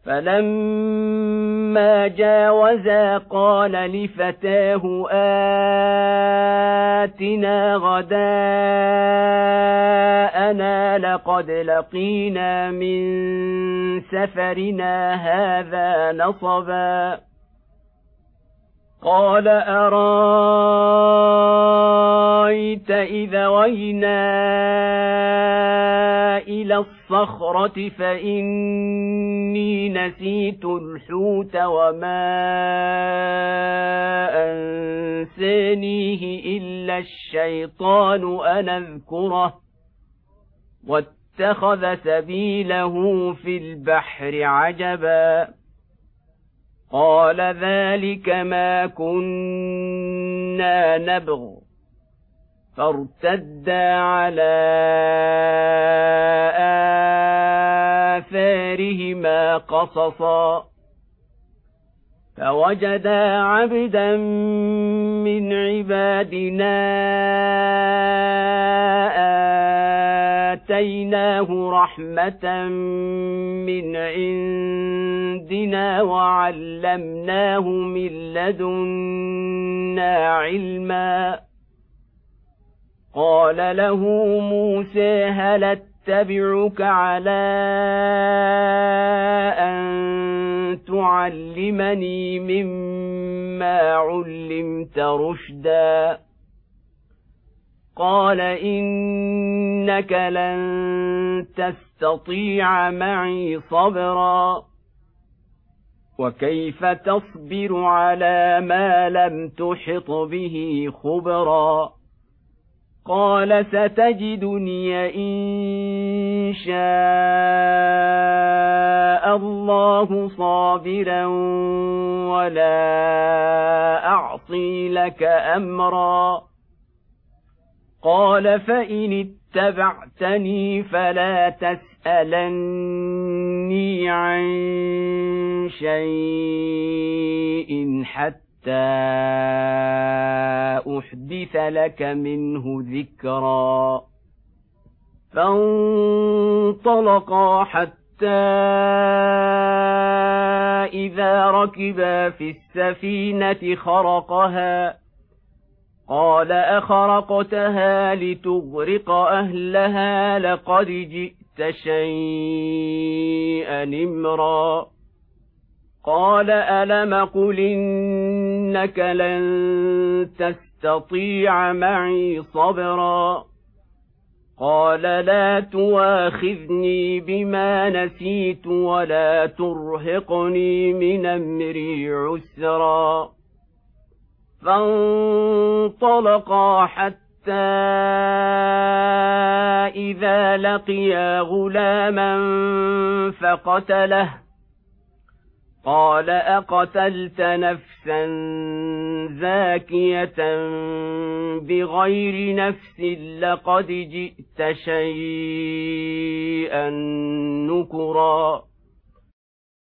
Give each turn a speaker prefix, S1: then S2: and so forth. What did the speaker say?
S1: فلما جاوزا قال لفتاه آتنا غداءنا لقد لقينا من سفرنا هذا نصبا قال أرأيت إذا وينا إلى الصخرة فإني نسيت الحوت وما أنسانيه إلا الشيطان أن أذكره واتخذ سبيله في البحر عجبا قال ذلك ما كنا نبغ فارتدا على آثارهما قصصا فوجدا عبدا من عبادنا آتيناه رحمة من عندنا وعلمناه من لدنا علما قال له موسى هل اتبعك على أن تعلمني مما علمت رشدا قال إنك لن تستطيع معي صبرا وكيف تصبر على ما لم تحط به خبرا قال ستجدني إن شاء الله صابرا ولا أعصي لك أمرا قال فإن اتبعتني فلا تسألني عن شيء حتى أحدث لك منه ذكرا فانطلقا حتى إذا ركبا في السفينة خرقها قال أخرقتها لتغرق أهلها لقد جئت شيئا إمرا قال ألم قل إنك لن تستطيع معي صبرا قال لا تواخذني بما نسيت ولا ترهقني من أمري عسرا فانطلقا حتى إذا لقيا غلاما فقتله قال أقتلت نفسا زاكية بغير نفس لقد جئت شيئا نكرا